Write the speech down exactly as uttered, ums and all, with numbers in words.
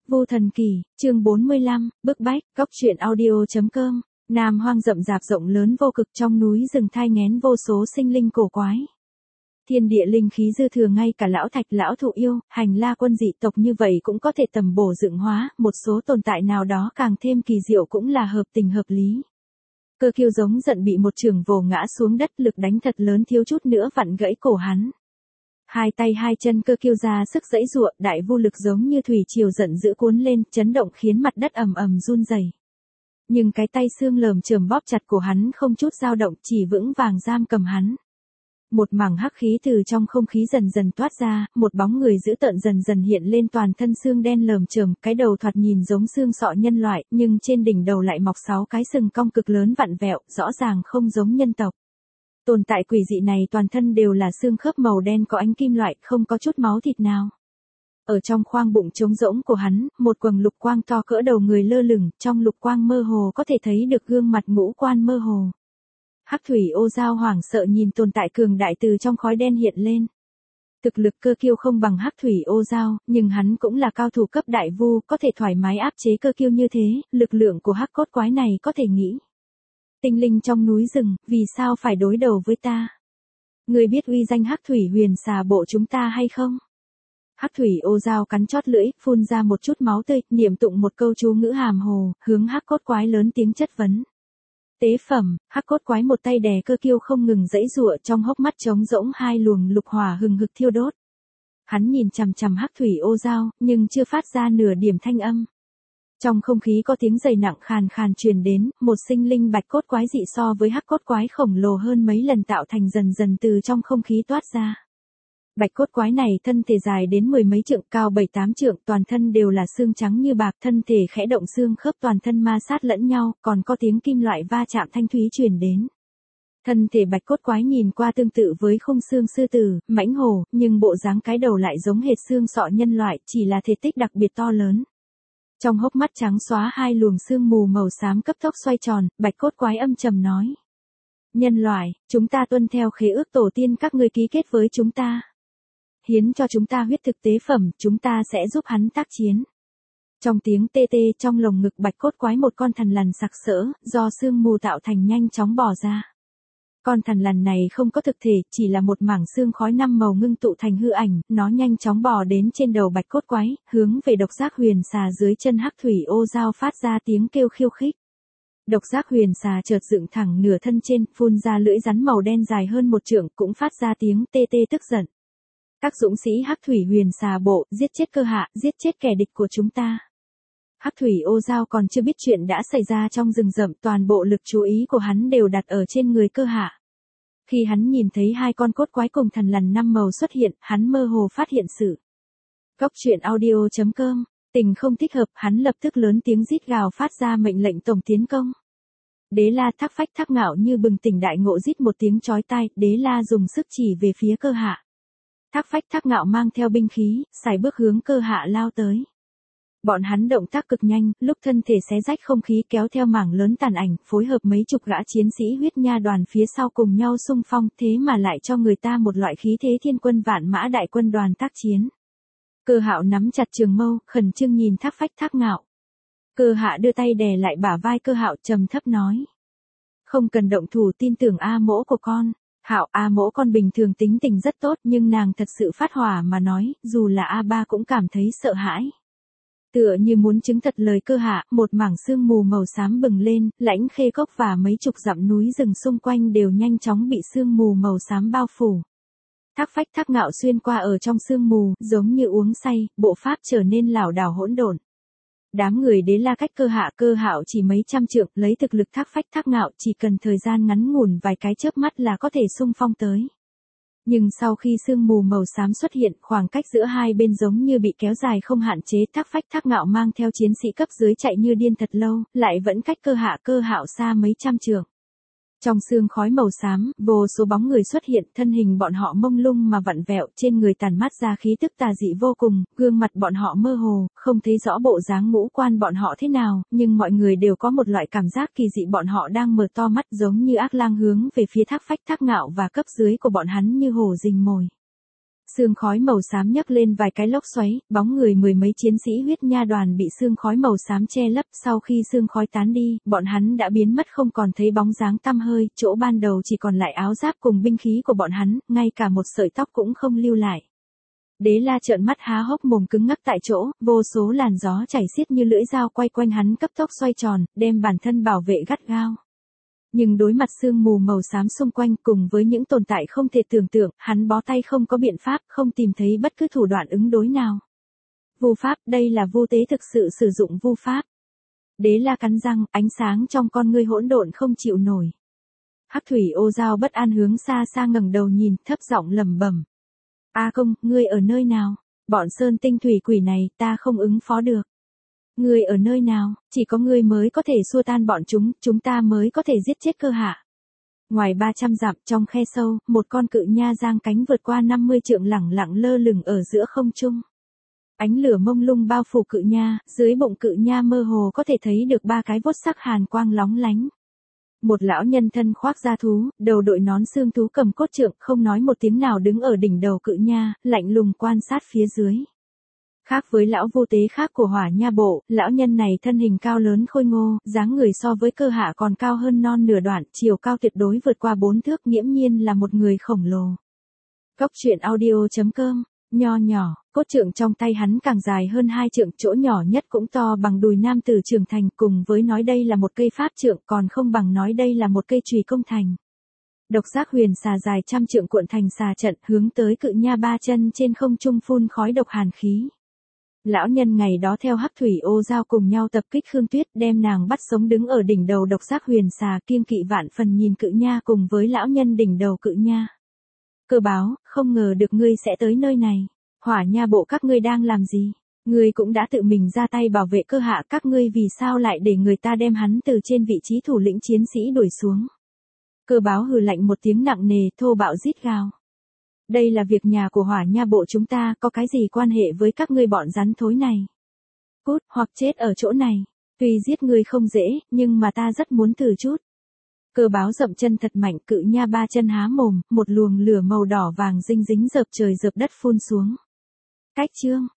Vu Thần Kỳ, chương bốn mươi lăm, bức bách, góc truyện audio.com, Nam Hoang rậm rạp rộng lớn vô cực, trong núi rừng thai nghén vô số sinh linh cổ quái. Thiên địa linh khí dư thừa, ngay cả lão thạch lão thụ yêu, hành la quân dị tộc như vậy cũng có thể tầm bổ dựng hóa, một số tồn tại nào đó càng thêm kỳ diệu cũng là hợp tình hợp lý. Cơ Kiêu giống giận bị một chưởng vồ ngã xuống đất, lực đánh thật lớn thiếu chút nữa vặn gãy cổ hắn. Hai tay hai chân Cơ Kiêu ra sức giãy giụa, đại vô lực giống như thủy triều giận dữ cuốn lên, chấn động khiến mặt đất ầm ầm run rẩy. Nhưng cái tay xương lởm chởm bóp chặt cổ hắn không chút dao động, chỉ vững vàng giam cầm hắn. Một mảng hắc khí từ trong không khí dần dần toát ra, một bóng người dữ tợn dần dần hiện lên, toàn thân xương đen lởm chởm, cái đầu thoạt nhìn giống xương sọ nhân loại, nhưng trên đỉnh đầu lại mọc sáu cái sừng cong cực lớn vặn vẹo, rõ ràng không giống nhân tộc. Tồn tại quỷ dị này toàn thân đều là xương khớp màu đen có ánh kim loại, không có chút máu thịt nào. Ở trong khoang bụng trống rỗng của hắn, một quầng lục quang to cỡ đầu người lơ lửng, trong lục quang mơ hồ có thể thấy được gương mặt ngũ quan mơ hồ. Hắc thủy ô dao hoảng sợ nhìn tồn tại cường đại từ trong khói đen hiện lên. Thực lực Cơ Kiêu không bằng Hắc thủy ô dao, nhưng hắn cũng là cao thủ cấp đại vu, có thể thoải mái áp chế Cơ Kiêu như thế, lực lượng của hắc cốt quái này có thể nghĩ. Tinh linh trong núi rừng, vì sao phải đối đầu với ta? Ngươi biết uy danh Hắc thủy huyền xà bộ chúng ta hay không? Hắc thủy ô dao cắn chót lưỡi, phun ra một chút máu tươi, niệm tụng một câu chú ngữ hàm hồ, hướng hắc cốt quái lớn tiếng chất vấn. Tế phẩm, hắc cốt quái một tay đè Cơ Kiêu không ngừng giãy giụa, trong hốc mắt trống rỗng hai luồng lục hỏa hừng hực thiêu đốt. Hắn nhìn chằm chằm Hắc thủy ô dao, nhưng chưa phát ra nửa điểm thanh âm. Trong không khí có tiếng giày nặng khàn khàn truyền đến, một sinh linh bạch cốt quái dị so với hắc cốt quái khổng lồ hơn mấy lần tạo thành dần dần từ trong không khí toát ra. Bạch cốt quái này thân thể dài đến mười mấy trượng, cao bảy tám trượng, toàn thân đều là xương trắng như bạc, thân thể khẽ động xương khớp toàn thân ma sát lẫn nhau, còn có tiếng kim loại va chạm thanh thúy truyền đến. Thân thể bạch cốt quái nhìn qua tương tự với khung xương sư tử, mãnh hổ, nhưng bộ dáng cái đầu lại giống hệt xương sọ nhân loại, chỉ là thể tích đặc biệt to lớn. Trong hốc mắt trắng xóa hai luồng sương mù màu xám cấp tốc xoay tròn, bạch cốt quái âm trầm nói. Nhân loại, chúng ta tuân theo khế ước tổ tiên các ngươi ký kết với chúng ta. Hiến cho chúng ta huyết thực tế phẩm, chúng ta sẽ giúp hắn tác chiến. Trong tiếng tê tê trong lồng ngực bạch cốt quái một con thằn lằn sặc sỡ, do sương mù tạo thành nhanh chóng bò ra. Con thằn lằn này không có thực thể, chỉ là một mảng xương khói năm màu ngưng tụ thành hư ảnh, nó nhanh chóng bò đến trên đầu bạch cốt quái, hướng về độc giác huyền xà dưới chân hắc thủy ô dao phát ra tiếng kêu khiêu khích. Độc giác huyền xà chợt dựng thẳng nửa thân trên, phun ra lưỡi rắn màu đen dài hơn một trượng, cũng phát ra tiếng tê tê tức giận. Các dũng sĩ hắc thủy huyền xà bộ, giết chết Cơ Hạ, giết chết kẻ địch của chúng ta. Hắc thủy ô dao còn chưa biết chuyện đã xảy ra trong rừng rậm, toàn bộ lực chú ý của hắn đều đặt ở trên người Cơ Hạ. Khi hắn nhìn thấy hai con cốt quái cùng thằn lằn năm màu xuất hiện, hắn mơ hồ phát hiện sự. Góc truyện audio.com, tình không thích hợp, hắn lập tức lớn tiếng rít gào phát ra mệnh lệnh tổng tiến công. Đế La Thác Phách Thác Ngạo như bừng tỉnh đại ngộ rít một tiếng chói tai, Đế La dùng sức chỉ về phía Cơ Hạ. Thác Phách Thác Ngạo mang theo binh khí, sải bước hướng Cơ Hạ lao tới. Bọn hắn động tác cực nhanh, lúc thân thể xé rách không khí kéo theo mảng lớn tàn ảnh, phối hợp mấy chục gã chiến sĩ huyết nha đoàn phía sau cùng nhau xung phong, thế mà lại cho người ta một loại khí thế thiên quân vạn mã đại quân đoàn tác chiến. Cơ Hạo nắm chặt trường mâu, khẩn trương nhìn Thác Phách Thác Ngạo. Cơ Hạ đưa tay đè lại bả vai Cơ Hạo, trầm thấp nói: "Không cần động thủ, tin tưởng A Mỗ của con." Hạo, A Mỗ con bình thường tính tình rất tốt, nhưng nàng thật sự phát hỏa mà nói, dù là A Ba cũng cảm thấy sợ hãi. Tựa như muốn chứng thật lời Cơ Hạ, một mảng sương mù màu xám bừng lên, Lãnh Khê Cốc và mấy chục dặm núi rừng xung quanh đều nhanh chóng bị sương mù màu xám bao phủ. Thác Phách Thác Ngạo xuyên qua ở trong sương mù, giống như uống say, bộ pháp trở nên lảo đảo hỗn độn. Đám người Đế La cách Cơ Hạ Cơ Hạo chỉ mấy trăm trượng, lấy thực lực Thác Phách Thác Ngạo chỉ cần thời gian ngắn ngủn vài cái chớp mắt là có thể xung phong tới. Nhưng sau khi sương mù màu xám xuất hiện, khoảng cách giữa hai bên giống như bị kéo dài không hạn chế, Thác Phách Thác Ngạo mang theo chiến sĩ cấp dưới chạy như điên thật lâu, lại vẫn cách Cơ Hạ Cơ Hạo xa mấy trăm trượng. Trong sương khói màu xám, vô số bóng người xuất hiện, thân hình bọn họ mông lung mà vặn vẹo, trên người tàn mát ra khí tức tà dị vô cùng, gương mặt bọn họ mơ hồ, không thấy rõ bộ dáng ngũ quan bọn họ thế nào, nhưng mọi người đều có một loại cảm giác kỳ dị, bọn họ đang mở to mắt giống như ác lang hướng về phía Thác Phách Thác Ngạo và cấp dưới của bọn hắn như hổ rình mồi. Sương khói màu xám nhấc lên vài cái lốc xoáy, bóng người mười mấy chiến sĩ huyết nha đoàn bị sương khói màu xám che lấp, sau khi sương khói tán đi, bọn hắn đã biến mất không còn thấy bóng dáng tăm hơi, chỗ ban đầu chỉ còn lại áo giáp cùng binh khí của bọn hắn, ngay cả một sợi tóc cũng không lưu lại. Đế La trợn mắt há hốc mồm cứng ngắc tại chỗ, vô số làn gió chảy xiết như lưỡi dao quay quanh hắn cấp tốc xoay tròn, đem bản thân bảo vệ gắt gao. Nhưng đối mặt sương mù màu xám xung quanh cùng với những tồn tại không thể tưởng tượng, hắn bó tay không có biện pháp, không tìm thấy bất cứ thủ đoạn ứng đối nào. Vu pháp, đây là Vu Tế thực sự sử dụng vu pháp. Đế La cắn răng, ánh sáng trong con ngươi hỗn độn không chịu nổi. Hắc Thủy Ô Giao bất an hướng xa xa ngẩng đầu nhìn, thấp giọng lẩm bẩm. A Công, ngươi ở nơi nào? Bọn sơn tinh thủy quỷ này, ta không ứng phó được. Ngươi ở nơi nào, chỉ có ngươi mới có thể xua tan bọn chúng, chúng ta mới có thể giết chết Cơ Hạ. Ngoài ba trăm dặm trong khe sâu, một con cự nha giang cánh vượt qua năm mươi trượng lẳng lặng lơ lửng ở giữa không trung. Ánh lửa mông lung bao phủ cự nha, dưới bụng cự nha mơ hồ có thể thấy được ba cái vốt sắc hàn quang lóng lánh. Một lão nhân thân khoác da thú, đầu đội nón xương thú cầm cốt trượng, không nói một tiếng nào đứng ở đỉnh đầu cự nha, lạnh lùng quan sát phía dưới. Khác với lão Vu Tế khác của Hỏa Nha bộ, lão nhân này thân hình cao lớn khôi ngô, dáng người so với Cơ Hạ còn cao hơn non nửa đoạn, chiều cao tuyệt đối vượt qua bốn thước, nghiễm nhiên là một người khổng lồ. Cốc truyện audio chấm com, nho nhỏ, cốt trượng trong tay hắn càng dài hơn hai trượng, chỗ nhỏ nhất cũng to bằng đùi nam tử trưởng thành, cùng với nói đây là một cây pháp trượng còn không bằng nói đây là một cây chùy công thành. Độc giác huyền xà dài trăm trượng cuộn thành xà trận, hướng tới cự nha ba chân trên không trung phun khói độc hàn khí. Lão nhân ngày đó theo Hắc Thủy Ô Giao cùng nhau tập kích Khương Tuyết, đem nàng bắt sống đứng ở đỉnh đầu độc giác huyền xà, kiêng kỵ vạn phần nhìn cự nha cùng với lão nhân đỉnh đầu cự nha. Cơ Báo, không ngờ được ngươi sẽ tới nơi này. Hỏa Nha bộ các ngươi đang làm gì? Ngươi cũng đã tự mình ra tay bảo vệ Cơ Hạ, các ngươi vì sao lại để người ta đem hắn từ trên vị trí thủ lĩnh chiến sĩ đuổi xuống? Cơ Báo hừ lạnh một tiếng nặng nề, thô bạo rít gào. Đây là việc nhà của Hỏa Nha bộ chúng ta, có cái gì quan hệ với các ngươi bọn rắn thối này? Cút, hoặc chết ở chỗ này. Tuy giết ngươi không dễ, nhưng mà ta rất muốn thử chút. Cơ Báo dậm chân thật mạnh, cự nha ba chân há mồm, một luồng lửa màu đỏ vàng dinh dính dợp trời dợp đất phun xuống. Cách chương